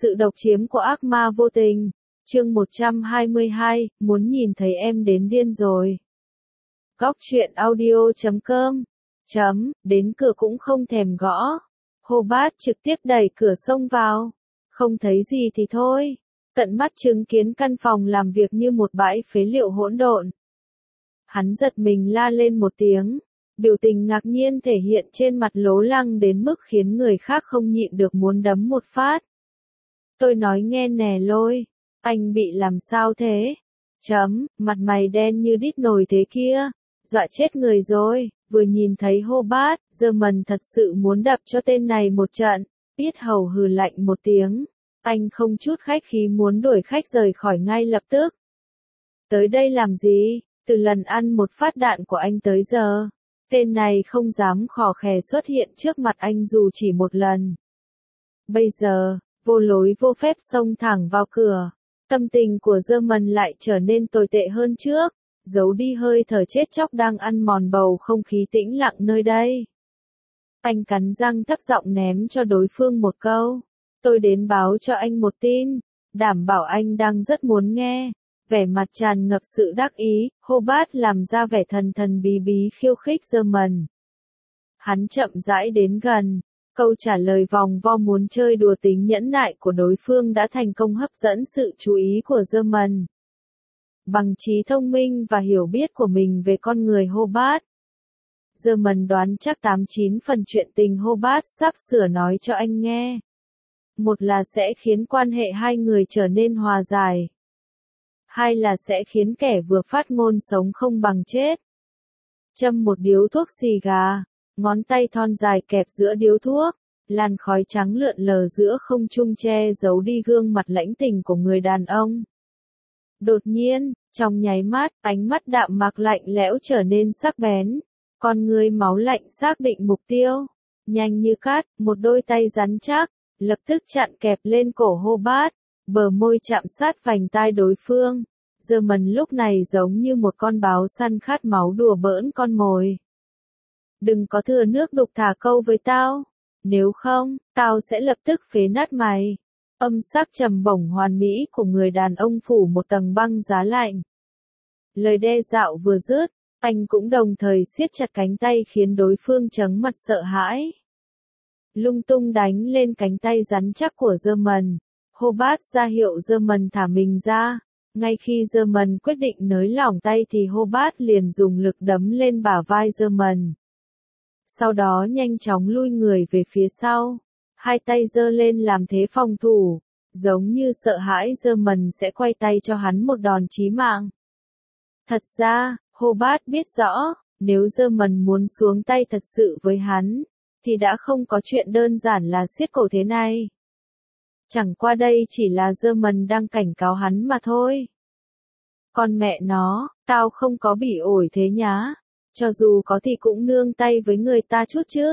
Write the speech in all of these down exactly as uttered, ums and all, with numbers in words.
Sự độc chiếm của ác ma vô tình. Chương một trăm hai mươi hai, muốn nhìn thấy em đến điên rồi. Góc truyện audio chấm com. Chấm, đến cửa cũng không thèm gõ. Hobart trực tiếp đẩy cửa xông vào. Không thấy gì thì thôi. Tận mắt chứng kiến căn phòng làm việc như một bãi phế liệu hỗn độn. Hắn giật mình la lên một tiếng. Biểu tình ngạc nhiên thể hiện trên mặt lố lăng đến mức khiến người khác không nhịn được muốn đấm một phát. Tôi nói nghe nè Lôi, anh bị làm sao thế? Chấm, mặt mày đen như đít nồi thế kia, dọa chết người rồi. Vừa nhìn thấy Hobart, German thật sự muốn đập cho tên này một trận. Yết hầu hừ lạnh một tiếng, anh không chút khách khí muốn đuổi khách rời khỏi ngay lập tức. Tới đây làm gì? Từ lần ăn một phát đạn của anh tới giờ, tên này không dám khò khè xuất hiện trước mặt anh dù chỉ một lần. Bây giờ, vô lối vô phép xông thẳng vào cửa, tâm tình của German lại trở nên tồi tệ hơn trước, giấu đi hơi thở chết chóc đang ăn mòn bầu không khí tĩnh lặng nơi đây. Anh cắn răng thấp giọng ném cho đối phương một câu. Tôi đến báo cho anh một tin, đảm bảo anh đang rất muốn nghe. Vẻ mặt tràn ngập sự đắc ý, Hobart làm ra vẻ thần thần bí bí khiêu khích German. Hắn chậm rãi đến gần. Câu trả lời vòng vo muốn chơi đùa tính nhẫn nại của đối phương đã thành công hấp dẫn sự chú ý của German. Bằng trí thông minh và hiểu biết của mình về con người Hobart, German đoán chắc tám chín phần chuyện tình Hobart sắp sửa nói cho anh nghe. Một là sẽ khiến quan hệ hai người trở nên hòa giải. Hai là sẽ khiến kẻ vừa phát ngôn sống không bằng chết. Châm một điếu thuốc xì gà, ngón tay thon dài kẹp giữa điếu thuốc, làn khói trắng lượn lờ giữa không trung che giấu đi gương mặt lãnh tình của người đàn ông. Đột nhiên, trong nháy mắt, ánh mắt đạm mạc lạnh lẽo trở nên sắc bén, con người máu lạnh xác định mục tiêu, nhanh như cát, một đôi tay rắn chắc, lập tức chặn kẹp lên cổ Hobart, bờ môi chạm sát vành tai đối phương. German lúc này giống như một con báo săn khát máu đùa bỡn con mồi. Đừng có thừa nước đục thả câu với tao, nếu không, tao sẽ lập tức phế nát mày. Âm sắc trầm bổng hoàn mỹ của người đàn ông phủ một tầng băng giá lạnh. Lời đe dọa vừa dứt, anh cũng đồng thời siết chặt cánh tay khiến đối phương chấn mặt sợ hãi. Lung tung đánh lên cánh tay rắn chắc của German. Hobart ra hiệu German thả mình ra. Ngay khi German quyết định nới lỏng tay thì Hobart liền dùng lực đấm lên bả vai German. Sau đó nhanh chóng lui người về phía sau. Hai tay giơ lên làm thế phòng thủ, giống như sợ hãi German sẽ quay tay cho hắn một đòn chí mạng. Thật ra, Hobart biết rõ, nếu German muốn xuống tay thật sự với hắn, thì đã không có chuyện đơn giản là siết cổ thế này. Chẳng qua đây chỉ là German đang cảnh cáo hắn mà thôi. Con mẹ nó, tao không có bị ổi thế nhá. Cho dù có thì cũng nương tay với người ta chút chứ.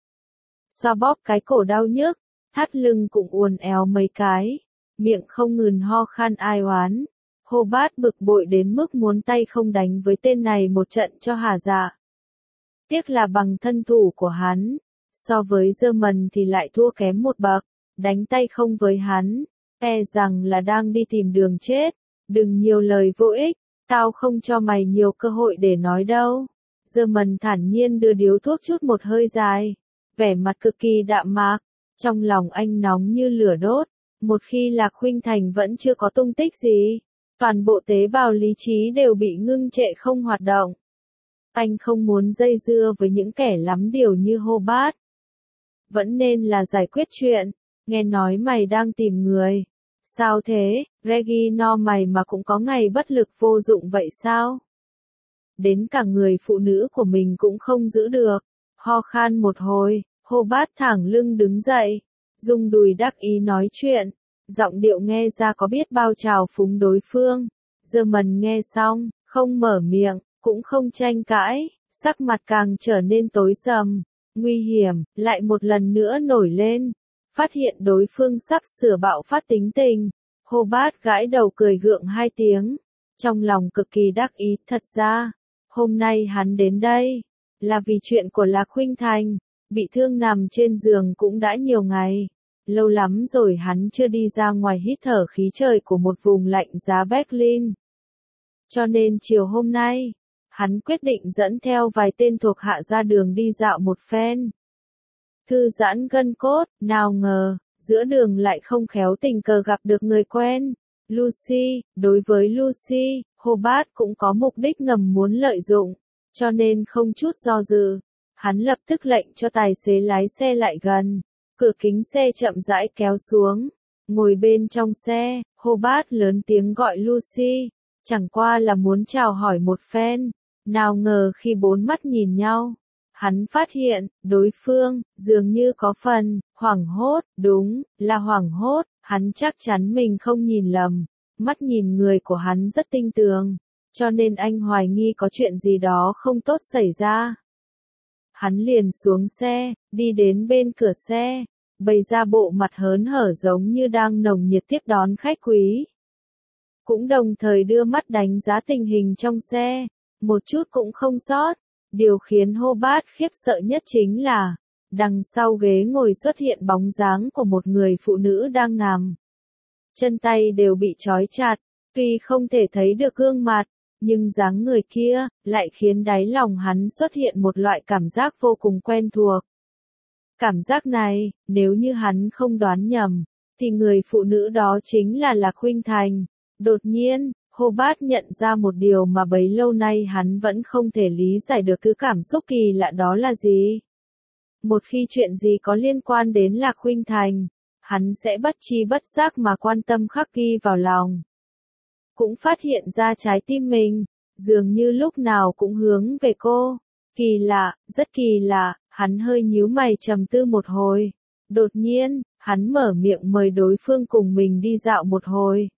Xoa bóp cái cổ đau nhức, thắt lưng cũng uốn éo mấy cái, miệng không ngừng ho khan ai oán. Hobart bực bội đến mức muốn tay không đánh với tên này một trận cho hả dạ. Tiếc là bằng thân thủ của hắn, so với German thì lại thua kém một bậc, đánh tay không với hắn, e rằng là đang đi tìm đường chết. Đừng nhiều lời vô ích, tao không cho mày nhiều cơ hội để nói đâu. German thản nhiên đưa điếu thuốc chút một hơi dài, vẻ mặt cực kỳ đạm mạc, trong lòng anh nóng như lửa đốt. Một khi Lạc Khuynh Thành vẫn chưa có tung tích gì, toàn bộ tế bào lý trí đều bị ngưng trệ không hoạt động. Anh không muốn dây dưa với những kẻ lắm điều như Hobart. Vẫn nên là giải quyết chuyện. Nghe nói mày đang tìm người. Sao thế, Regino, mày mà cũng có ngày bất lực vô dụng vậy sao? Đến cả người phụ nữ của mình cũng không giữ được. Ho khan một hồi, Hobart thẳng lưng đứng dậy, dùng đùi đắc ý nói chuyện, giọng điệu nghe ra có biết bao trào phúng đối phương. German nghe xong, không mở miệng, cũng không tranh cãi, sắc mặt càng trở nên tối sầm, nguy hiểm, lại một lần nữa nổi lên. Phát hiện đối phương sắp sửa bạo phát tính tình, Hobart gãi đầu cười gượng hai tiếng, trong lòng cực kỳ đắc ý. Thật ra, hôm nay hắn đến đây, là vì chuyện của Lạc Khuynh Thành, bị thương nằm trên giường cũng đã nhiều ngày, lâu lắm rồi hắn chưa đi ra ngoài hít thở khí trời của một vùng lạnh giá Berlin. Cho nên chiều hôm nay, hắn quyết định dẫn theo vài tên thuộc hạ ra đường đi dạo một phen. Thư giãn gân cốt, nào ngờ, giữa đường lại không khéo tình cờ gặp được người quen. Lucy, đối với Lucy, Hobart cũng có mục đích ngầm muốn lợi dụng, cho nên không chút do dự, hắn lập tức lệnh cho tài xế lái xe lại gần, cửa kính xe chậm rãi kéo xuống, ngồi bên trong xe, Hobart lớn tiếng gọi Lucy, chẳng qua là muốn chào hỏi một phen, nào ngờ khi bốn mắt nhìn nhau, hắn phát hiện, đối phương, dường như có phần, hoảng hốt, đúng, là hoảng hốt. Hắn chắc chắn mình không nhìn lầm, mắt nhìn người của hắn rất tinh tường, cho nên anh hoài nghi có chuyện gì đó không tốt xảy ra. Hắn liền xuống xe, đi đến bên cửa xe, bày ra bộ mặt hớn hở giống như đang nồng nhiệt tiếp đón khách quý. Cũng đồng thời đưa mắt đánh giá tình hình trong xe, một chút cũng không sót. Điều khiến Hobart khiếp sợ nhất chính là, đằng sau ghế ngồi xuất hiện bóng dáng của một người phụ nữ đang nằm. Chân tay đều bị trói chặt, tuy không thể thấy được gương mặt, nhưng dáng người kia, lại khiến đáy lòng hắn xuất hiện một loại cảm giác vô cùng quen thuộc. Cảm giác này, nếu như hắn không đoán nhầm, thì người phụ nữ đó chính là Lạc Khuynh Thành. Đột nhiên, Hobart nhận ra một điều mà bấy lâu nay hắn vẫn không thể lý giải được thứ cảm xúc kỳ lạ đó là gì. Một khi chuyện gì có liên quan đến Lạc Khuynh Thành, hắn sẽ bất tri bất giác mà quan tâm khắc ghi vào lòng. Cũng phát hiện ra trái tim mình, dường như lúc nào cũng hướng về cô. Kỳ lạ, rất kỳ lạ, hắn hơi nhíu mày trầm tư một hồi. Đột nhiên, hắn mở miệng mời đối phương cùng mình đi dạo một hồi.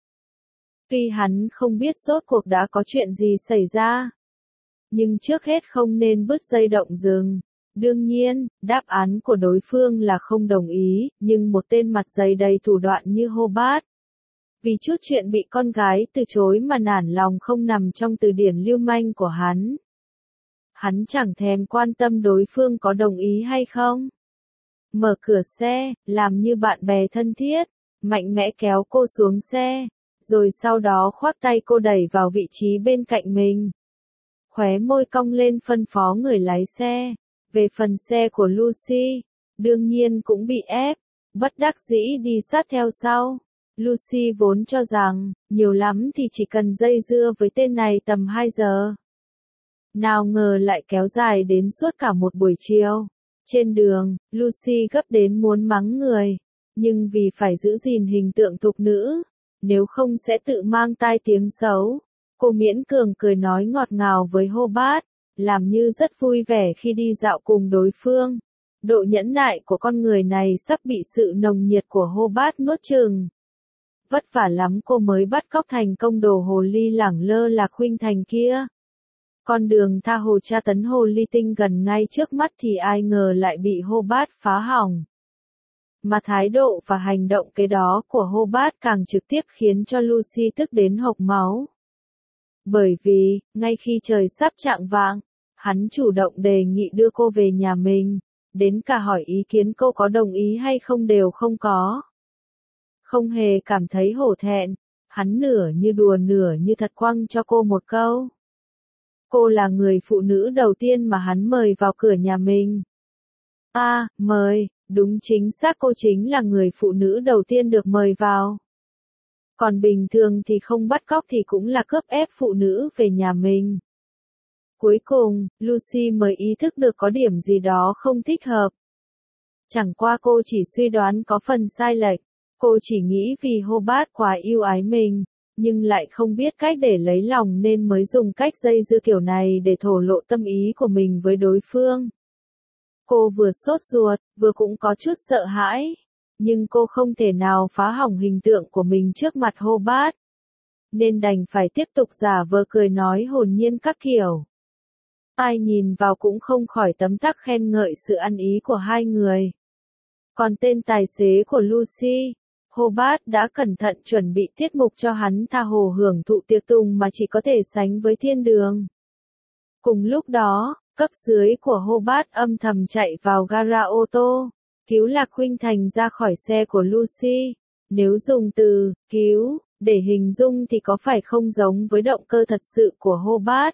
Tuy hắn không biết rốt cuộc đã có chuyện gì xảy ra. Nhưng trước hết không nên bứt dây động rừng. Đương nhiên, đáp án của đối phương là không đồng ý, nhưng một tên mặt dày đầy thủ đoạn như Hobart. Vì chút chuyện bị con gái từ chối mà nản lòng không nằm trong từ điển lưu manh của hắn. Hắn chẳng thèm quan tâm đối phương có đồng ý hay không. Mở cửa xe, làm như bạn bè thân thiết, mạnh mẽ kéo cô xuống xe, rồi sau đó khoác tay cô đẩy vào vị trí bên cạnh mình. Khóe môi cong lên phân phó người lái xe. Về phần xe của Lucy, đương nhiên cũng bị ép, bất đắc dĩ đi sát theo sau. Lucy vốn cho rằng, nhiều lắm thì chỉ cần dây dưa với tên này tầm hai giờ. Nào ngờ lại kéo dài đến suốt cả một buổi chiều. Trên đường, Lucy gấp đến muốn mắng người, nhưng vì phải giữ gìn hình tượng thục nữ, nếu không sẽ tự mang tai tiếng xấu. Cô miễn cường cười nói ngọt ngào với Hobart, làm như rất vui vẻ khi đi dạo cùng đối phương. Độ nhẫn nại của con người này sắp bị sự nồng nhiệt của Hobart nuốt chửng. Vất vả lắm cô mới bắt cóc thành công đồ hồ ly lẳng lơ Lạc Khuynh Thành kia. Con đường tha hồ tra tấn hồ ly tinh gần ngay trước mắt thì ai ngờ lại bị Hobart phá hỏng. Mà thái độ và hành động cái đó của Hobart càng trực tiếp khiến cho Lucy tức đến hộc máu. Bởi vì, ngay khi trời sắp chạng vạng, hắn chủ động đề nghị đưa cô về nhà mình, đến cả hỏi ý kiến cô có đồng ý hay không đều không có. Không hề cảm thấy hổ thẹn, hắn nửa như đùa nửa như thật quăng cho cô một câu. Cô là người phụ nữ đầu tiên mà hắn mời vào cửa nhà mình. À, mời, đúng chính xác cô chính là người phụ nữ đầu tiên được mời vào. Còn bình thường thì không bắt cóc thì cũng là cướp ép phụ nữ về nhà mình. Cuối cùng, Lucy mới ý thức được có điểm gì đó không thích hợp. Chẳng qua cô chỉ suy đoán có phần sai lệch, cô chỉ nghĩ vì Hobart quá yêu ái mình, nhưng lại không biết cách để lấy lòng nên mới dùng cách dây dưa kiểu này để thổ lộ tâm ý của mình với đối phương. Cô vừa sốt ruột, vừa cũng có chút sợ hãi, nhưng cô không thể nào phá hỏng hình tượng của mình trước mặt Hobart, nên đành phải tiếp tục giả vờ cười nói hồn nhiên các kiểu. Ai nhìn vào cũng không khỏi tấm tắc khen ngợi sự ăn ý của hai người. Còn tên tài xế của Lucy, Hobart đã cẩn thận chuẩn bị tiết mục cho hắn tha hồ hưởng thụ tiệc tùng mà chỉ có thể sánh với thiên đường. Cùng lúc đó, cấp dưới của Hobart âm thầm chạy vào gara ô tô, cứu Lạc Khuynh Thành ra khỏi xe của Lucy. Nếu dùng từ cứu để hình dung thì có phải không giống với động cơ thật sự của Hobart.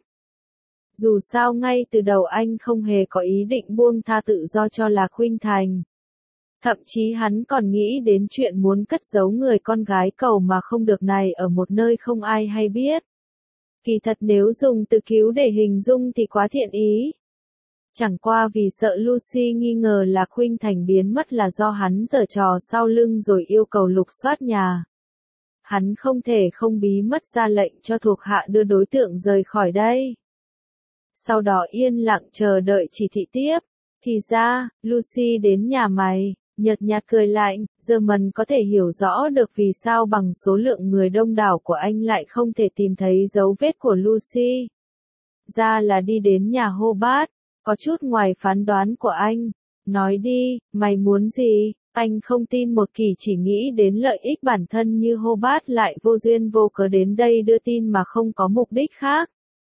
Dù sao ngay từ đầu anh không hề có ý định buông tha tự do cho Lạc Khuynh Thành. Thậm chí hắn còn nghĩ đến chuyện muốn cất giấu người con gái cầu mà không được này ở một nơi không ai hay biết. Kỳ thật nếu dùng từ cứu để hình dung thì quá thiện ý. Chẳng qua vì sợ Lucy nghi ngờ là Khuynh Thành biến mất là do hắn giở trò sau lưng rồi yêu cầu lục soát nhà. Hắn không thể không bí mật ra lệnh cho thuộc hạ đưa đối tượng rời khỏi đây. Sau đó yên lặng chờ đợi chỉ thị tiếp. Thì ra, Lucy đến nhà mày, nhợt nhạt cười lạnh, German có thể hiểu rõ được vì sao bằng số lượng người đông đảo của anh lại không thể tìm thấy dấu vết của Lucy. Ra là đi đến nhà Hobart, có chút ngoài phán đoán của anh. Nói đi, mày muốn gì? Anh không tin một kỳ chỉ nghĩ đến lợi ích bản thân như Hobart lại vô duyên vô cớ đến đây đưa tin mà không có mục đích khác.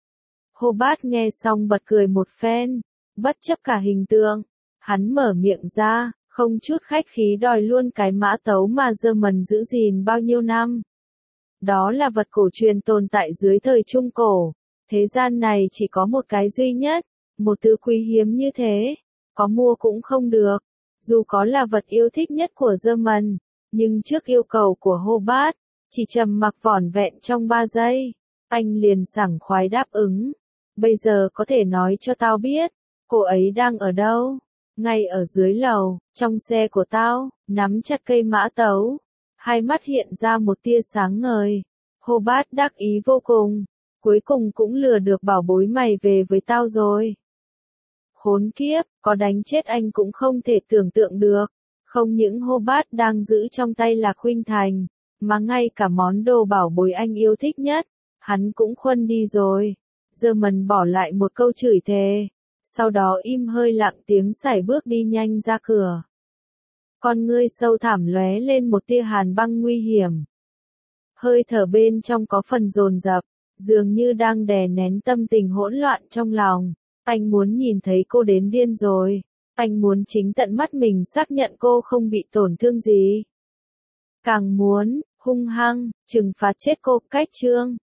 Hobart nghe xong bật cười một phen, bất chấp cả hình tượng. Hắn mở miệng ra, không chút khách khí đòi luôn cái mã tấu mà German giữ gìn bao nhiêu năm. Đó là vật cổ truyền tồn tại dưới thời Trung Cổ. Thế gian này chỉ có một cái duy nhất, một thứ quý hiếm như thế, có mua cũng không được. Dù có là vật yêu thích nhất của German, nhưng trước yêu cầu của Hobart, chỉ trầm mặc vỏn vẹn trong ba giây, anh liền sảng khoái đáp ứng. Bây giờ có thể nói cho tao biết, cô ấy đang ở đâu? Ngay ở dưới lầu, trong xe của tao, nắm chặt cây mã tấu. Hai mắt hiện ra một tia sáng ngời. Hobart đắc ý vô cùng. Cuối cùng cũng lừa được bảo bối mày về với tao rồi. Khốn kiếp, có đánh chết anh cũng không thể tưởng tượng được. Không những Hobart đang giữ trong tay Lạc Khuynh Thành, mà ngay cả món đồ bảo bối anh yêu thích nhất, hắn cũng khuân đi rồi. German bỏ lại một câu chửi thề, sau đó im hơi lặng tiếng sải bước đi nhanh ra cửa. Con ngươi sâu thẳm lóe lên một tia hàn băng nguy hiểm. Hơi thở bên trong có phần dồn dập, dường như đang đè nén tâm tình hỗn loạn trong lòng. Anh muốn nhìn thấy cô đến điên rồi. Anh muốn chính tận mắt mình xác nhận cô không bị tổn thương gì. Càng muốn, hung hăng, trừng phạt chết cô. Cách chương